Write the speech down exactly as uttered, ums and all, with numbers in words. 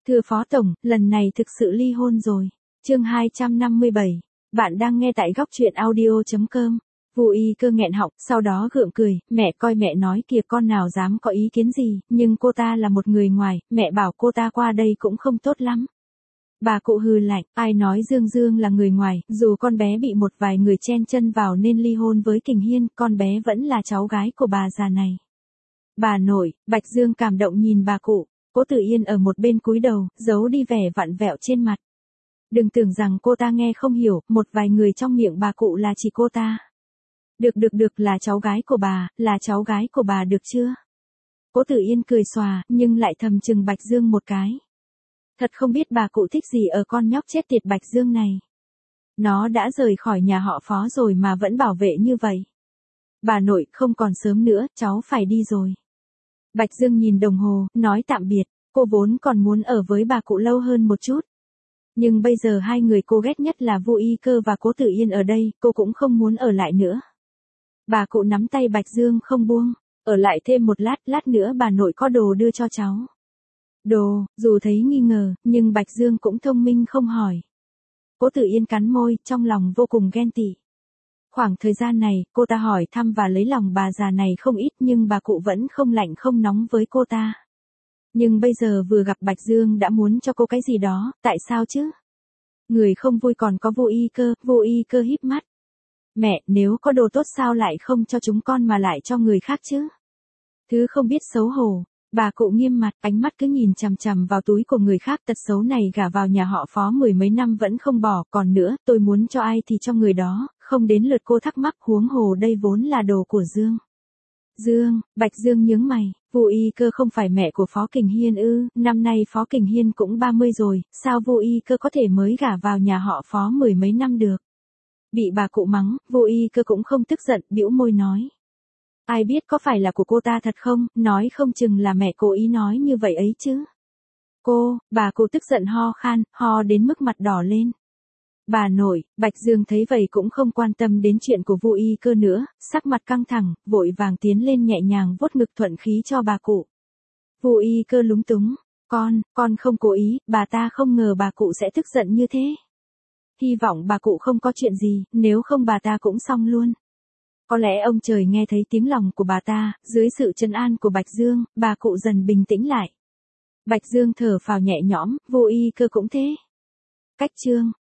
Thưa Phó Tổng, lần này thực sự ly hôn rồi. Chương hai trăm năm mươi bảy. Bạn đang nghe tại góc truyện audio chấm com. Vu Y Cơ nghẹn họng, sau đó gượng cười, mẹ coi mẹ nói kìa, con nào dám có ý kiến gì, nhưng cô ta là một người ngoài, mẹ bảo cô ta qua đây cũng không tốt lắm. Bà cụ hừ lạnh, ai nói Dương Dương là người ngoài, dù con bé bị một vài người chen chân vào nên ly hôn với Kình Hiên, con bé vẫn là cháu gái của bà già này. Bà nội, Bạch Dương cảm động nhìn bà cụ. Cố Tử Yên ở một bên cúi đầu, giấu đi vẻ vặn vẹo trên mặt. Đừng tưởng rằng cô ta nghe không hiểu, một vài người trong miệng bà cụ là chỉ cô ta. Được được được, là cháu gái của bà, là cháu gái của bà được chưa? Cố Tử Yên cười xòa, nhưng lại thầm chừng Bạch Dương một cái. Thật không biết bà cụ thích gì ở con nhóc chết tiệt Bạch Dương này. Nó đã rời khỏi nhà họ Phó rồi mà vẫn bảo vệ như vậy. Bà nội, không còn sớm nữa, cháu phải đi rồi. Bạch Dương nhìn đồng hồ, nói tạm biệt. Cô vốn còn muốn ở với bà cụ lâu hơn một chút. Nhưng bây giờ hai người cô ghét nhất là Vu Y Cơ và Cố Tử Yên ở đây, cô cũng không muốn ở lại nữa. Bà cụ nắm tay Bạch Dương không buông. Ở lại thêm một lát, lát nữa bà nội có đồ đưa cho cháu. Đồ, dù thấy nghi ngờ, nhưng Bạch Dương cũng thông minh không hỏi. Cố Tử Yên cắn môi, trong lòng vô cùng ghen tị. Khoảng thời gian này, cô ta hỏi thăm và lấy lòng bà già này không ít, nhưng bà cụ vẫn không lạnh không nóng với cô ta. Nhưng bây giờ vừa gặp Bạch Dương đã muốn cho cô cái gì đó, tại sao chứ? Người không vui còn có Vu Y Cơ, Vu Y Cơ híp mắt. Mẹ, nếu có đồ tốt sao lại không cho chúng con mà lại cho người khác chứ? Thứ không biết xấu hổ. Bà cụ nghiêm mặt, ánh mắt cứ nhìn chằm chằm vào túi của người khác, tật xấu này gả vào nhà họ Phó mười mấy năm vẫn không bỏ, còn nữa, tôi muốn cho ai thì cho người đó, không đến lượt cô thắc mắc, huống hồ đây vốn là đồ của Dương. Dương, Bạch Dương nhướng mày, Vu Y Cơ không phải mẹ của Phó Kình Hiên ư? Năm nay Phó Kình Hiên cũng ba mươi rồi, sao Vu Y Cơ có thể mới gả vào nhà họ Phó mười mấy năm được? Bị bà cụ mắng, Vu Y Cơ cũng không tức giận, bĩu môi nói. Ai biết có phải là của cô ta thật không, nói không chừng là mẹ cố ý nói như vậy ấy chứ. Cô, bà cụ tức giận ho khan, ho đến mức mặt đỏ lên. Bà nội, Bạch Dương thấy vậy cũng không quan tâm đến chuyện của Vu Y Cơ nữa, sắc mặt căng thẳng, vội vàng tiến lên nhẹ nhàng vuốt ngực thuận khí cho bà cụ. Vu Y Cơ lúng túng, con, con không cố ý, bà ta không ngờ bà cụ sẽ tức giận như thế. Hy vọng bà cụ không có chuyện gì, nếu không bà ta cũng xong luôn. Có lẽ ông trời nghe thấy tiếng lòng của bà ta, dưới sự trấn an của Bạch Dương, bà cụ dần bình tĩnh lại. Bạch Dương thở phào nhẹ nhõm, Vu Y Cơ cũng thế. Cách chương.